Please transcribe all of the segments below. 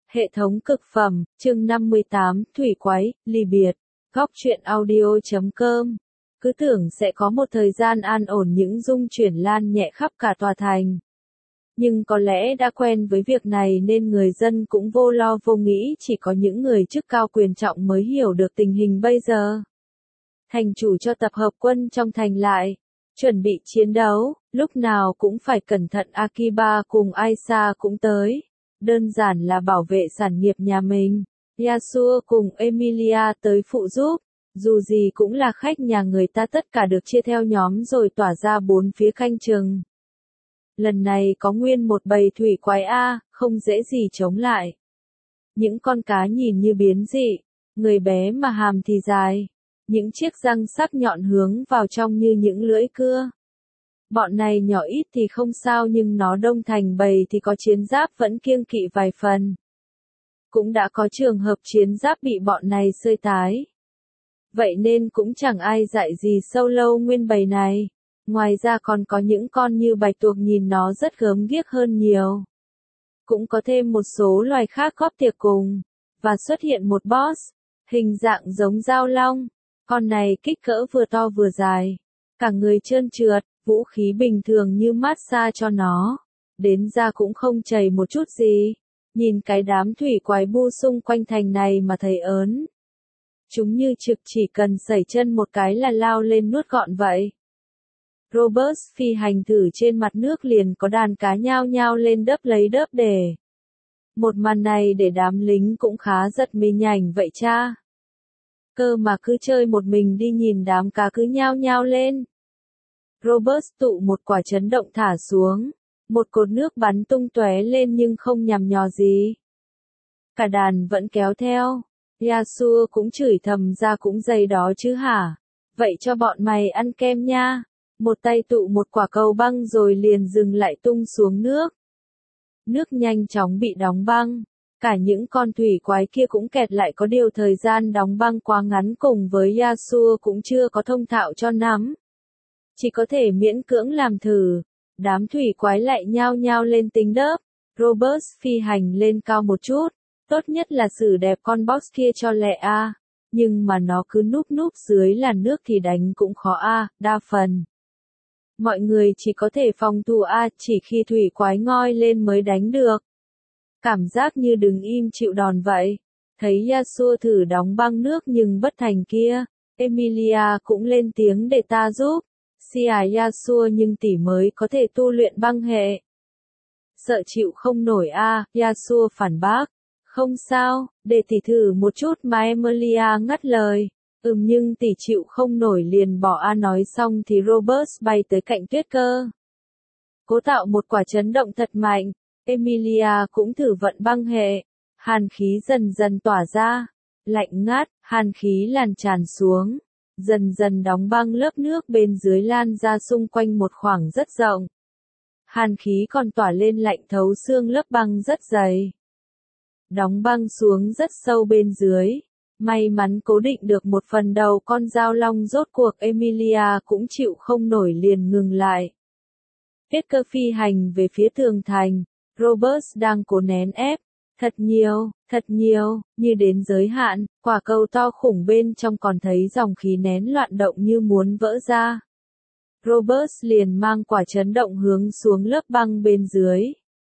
Hệ thống cực phẩm, chương 58, Thủy Quái, ly biệt. Góc truyện audio.com. Cứ tưởng sẽ có một thời gian an ổn những dung chuyển lan nhẹ khắp cả tòa thành. Nhưng có lẽ đã quen với việc này nên người dân cũng vô lo vô nghĩ, chỉ có những người chức cao quyền trọng mới hiểu được tình hình bây giờ. Thành chủ cho tập hợp quân trong thành lại, chuẩn bị chiến đấu, lúc nào cũng phải cẩn thận. Akiba cùng Aisa cũng tới, đơn giản là bảo vệ sản nghiệp nhà mình. Yasuo cùng Emilia tới phụ giúp, dù gì cũng là khách nhà người ta, tất cả được chia theo nhóm rồi tỏa ra bốn phía canh chừng. Lần này có nguyên một bầy thủy quái không dễ gì chống lại. Những con cá nhìn như biến dị, người bé mà hàm thì dài, những chiếc răng sắc nhọn hướng vào trong như những lưỡi cưa. Bọn này nhỏ ít thì không sao, nhưng nó đông thành bầy thì có chiến giáp vẫn kiêng kỵ vài phần. Cũng đã có trường hợp chiến giáp bị bọn này xơi tái. Vậy nên cũng chẳng ai dạy gì sâu lâu nguyên bầy này. Ngoài ra còn có những con như bạch tuộc, nhìn nó rất gớm ghiếc hơn nhiều. Cũng có thêm một số loài khác góp tiệc cùng. Và xuất hiện một boss, hình dạng giống dao long. Con này kích cỡ vừa to vừa dài. Cả người trơn trượt, vũ khí bình thường như massage cho nó. Đến ra cũng không chảy một chút gì. Nhìn cái đám thủy quái bu xung quanh thành này mà thấy ớn. Chúng như trực chỉ cần sẩy chân một cái là lao lên nuốt gọn vậy. Robert phi hành thử trên mặt nước, liền có đàn cá nhao nhao lên đớp lấy đớp để. Một màn này để đám lính cũng khá giật mình, ảnh vậy cha. Cơ mà cứ chơi một mình đi, nhìn đám cá cứ nhao nhao lên. Robert tụ một quả chấn động thả xuống. Một cột nước bắn tung tóe lên nhưng không nhằm nhò gì. Cả đàn vẫn kéo theo. Yasuo cũng chửi thầm ra, cũng dày đó chứ hả? Vậy cho bọn mày ăn kem nha. Một tay tụ một quả cầu băng rồi liền dừng lại tung xuống nước. Nước nhanh chóng bị đóng băng. Cả những con thủy quái kia cũng kẹt lại, có điều thời gian đóng băng quá ngắn, cùng với Yasuo cũng chưa có thông thạo cho lắm. Chỉ có thể miễn cưỡng làm thử. Đám thủy quái lại nhao nhao lên tính đớp. Robert phi hành lên cao một chút. Tốt nhất là xử đẹp con boss kia cho lẹ Nhưng mà nó cứ núp núp dưới làn nước thì đánh cũng khó đa phần. Mọi người chỉ có thể phòng thủ chỉ khi thủy quái ngoi lên mới đánh được. Cảm giác như đứng im chịu đòn vậy. Thấy Yasuo thử đóng băng nước nhưng bất thành kia. Emilia cũng lên tiếng để ta giúp. Yasuo nhưng tỷ mới có thể tu luyện băng hệ. Sợ chịu không nổi Yasuo phản bác. Không sao, để tỷ thử một chút mà. Emilia ngắt lời. Nhưng tỷ chịu không nổi liền bỏ nói xong thì Robert bay tới cạnh tuyết cơ. Cố tạo một quả chấn động thật mạnh. Emilia cũng thử vận băng hệ. Hàn khí dần dần tỏa ra. Lạnh ngắt, hàn khí lan tràn xuống. Dần dần đóng băng lớp nước bên dưới, lan ra xung quanh một khoảng rất rộng. Hàn khí còn tỏa lên lạnh thấu xương, lớp băng rất dày. Đóng băng xuống rất sâu bên dưới. May mắn cố định được một phần đầu con dao long, rốt cuộc Emilia cũng chịu không nổi liền ngừng lại. Hết cơ phi hành về phía tường thành. Robert đang cố nén ép. Thật nhiều, như đến giới hạn, quả cầu to khủng bên trong còn thấy dòng khí nén loạn động như muốn vỡ ra. Robert liền mang quả chấn động hướng xuống lớp băng bên dưới.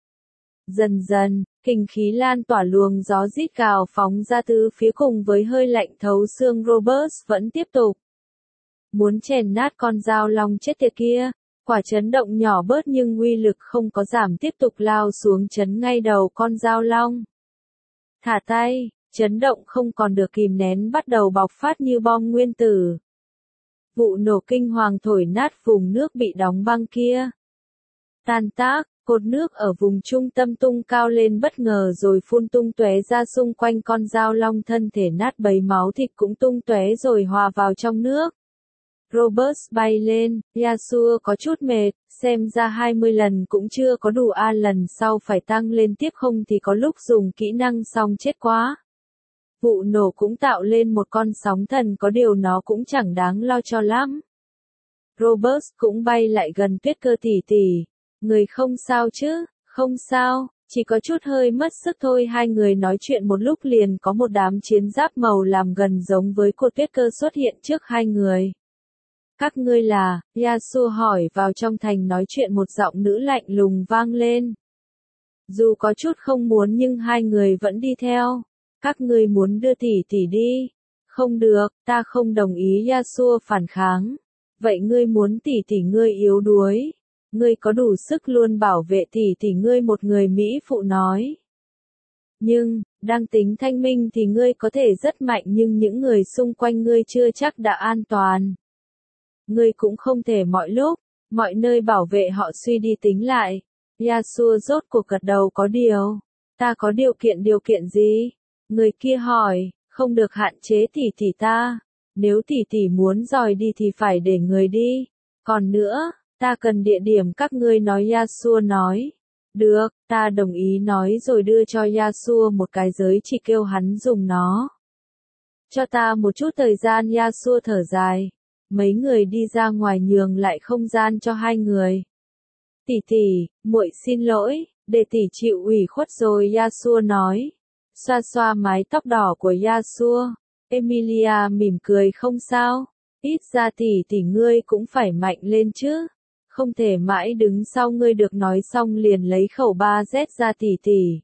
Dần dần, kình khí lan tỏa, luồng gió rít gào phóng ra từ phía cùng với hơi lạnh thấu xương. Robert vẫn tiếp tục. Muốn chèn nát con dao long chết tiệt kia. Quả chấn động nhỏ bớt nhưng uy lực không có giảm, tiếp tục lao xuống chấn ngay đầu con dao long. Thả tay, chấn động không còn được kìm nén bắt đầu bộc phát như bom nguyên tử. Vụ nổ kinh hoàng thổi nát vùng nước bị đóng băng kia. Tan tác, cột nước ở vùng trung tâm tung cao lên bất ngờ rồi phun tung tóe ra xung quanh con dao long, thân thể nát bấy, máu thịt cũng tung tóe rồi hòa vào trong nước. Robert bay lên, Yasuo có chút mệt, xem ra 20 lần cũng chưa có đủ, lần sau phải tăng lên tiếp, không thì có lúc dùng kỹ năng xong chết quá. Vụ nổ cũng tạo lên một con sóng thần, có điều nó cũng chẳng đáng lo cho lắm. Robert cũng bay lại gần tuyết cơ tỷ tỷ. Người không sao chứ? Không sao, Chỉ có chút hơi mất sức thôi. Hai người nói chuyện một lúc liền có một đám chiến giáp màu làm gần giống với cột tuyết cơ xuất hiện trước hai người. Các ngươi là, Yasuo hỏi vào trong thành nói chuyện một giọng nữ lạnh lùng vang lên. Dù có chút không muốn nhưng hai người vẫn đi theo. Các ngươi muốn đưa tỷ tỷ đi. Không được, ta không đồng ý. Yasuo phản kháng. Vậy ngươi muốn tỷ tỷ ngươi yếu đuối. Ngươi có đủ sức luôn bảo vệ tỷ tỷ ngươi, một người Mỹ phụ nói. Nhưng, đang tính thanh minh thì ngươi có thể rất mạnh nhưng những người xung quanh ngươi chưa chắc đã an toàn. Ngươi cũng không thể mọi lúc, mọi nơi bảo vệ họ. Suy đi tính lại. Yasuo rốt cuộc gật đầu. Có điều. Ta có điều kiện gì? Người kia hỏi. Không được hạn chế tỷ tỷ ta. Nếu tỷ tỷ muốn dòi đi thì phải để người đi. Còn nữa, ta cần địa điểm các ngươi nói. Yasuo nói. Được, ta đồng ý nói rồi đưa cho Yasuo một cái giới chỉ kêu hắn dùng nó. Cho ta một chút thời gian. Yasuo thở dài. Mấy người đi ra ngoài nhường lại không gian cho hai người. Tỷ tỷ, muội xin lỗi, để tỷ chịu ủy khuất rồi. Yasuo nói. Xoa xoa mái tóc đỏ của Yasuo. Emilia mỉm cười. Không sao, ít ra tỷ tỷ ngươi cũng phải mạnh lên chứ. Không thể mãi đứng sau ngươi được. Nói xong liền lấy khẩu 3Z ra. Tỷ tỷ.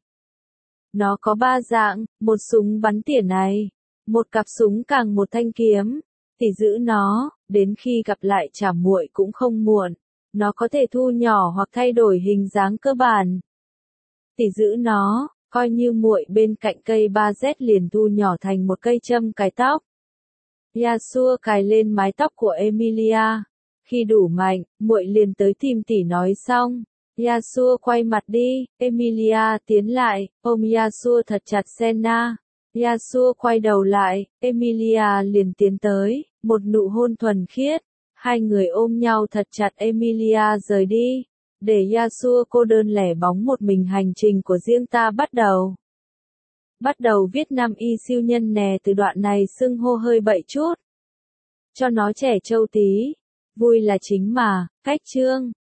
Nó có 3 dạng, một súng bắn tỉa này, một cặp súng càng một thanh kiếm. Tỷ giữ nó, đến khi gặp lại trả muội cũng không muộn. Nó có thể thu nhỏ hoặc thay đổi hình dáng cơ bản. Tỷ giữ nó, coi như muội bên cạnh cây 3Z liền thu nhỏ thành một cây châm cài tóc. Yasuo cài lên mái tóc của Emilia. Khi đủ mạnh, muội liền tới tìm tỷ. Nói xong, Yasuo quay mặt đi. Emilia tiến lại, ôm Yasuo thật chặt. Senna. Yasuo quay đầu lại, Emilia liền tiến tới, một nụ hôn thuần khiết. Hai người ôm nhau thật chặt. Emilia rời đi, để Yasuo cô đơn lẻ bóng một mình. Hành trình của riêng ta bắt đầu. Viết Nam y siêu nhân nè. Từ đoạn này xưng hô hơi bậy chút. Cho nó trẻ trâu tí. Vui là chính mà. Cách chương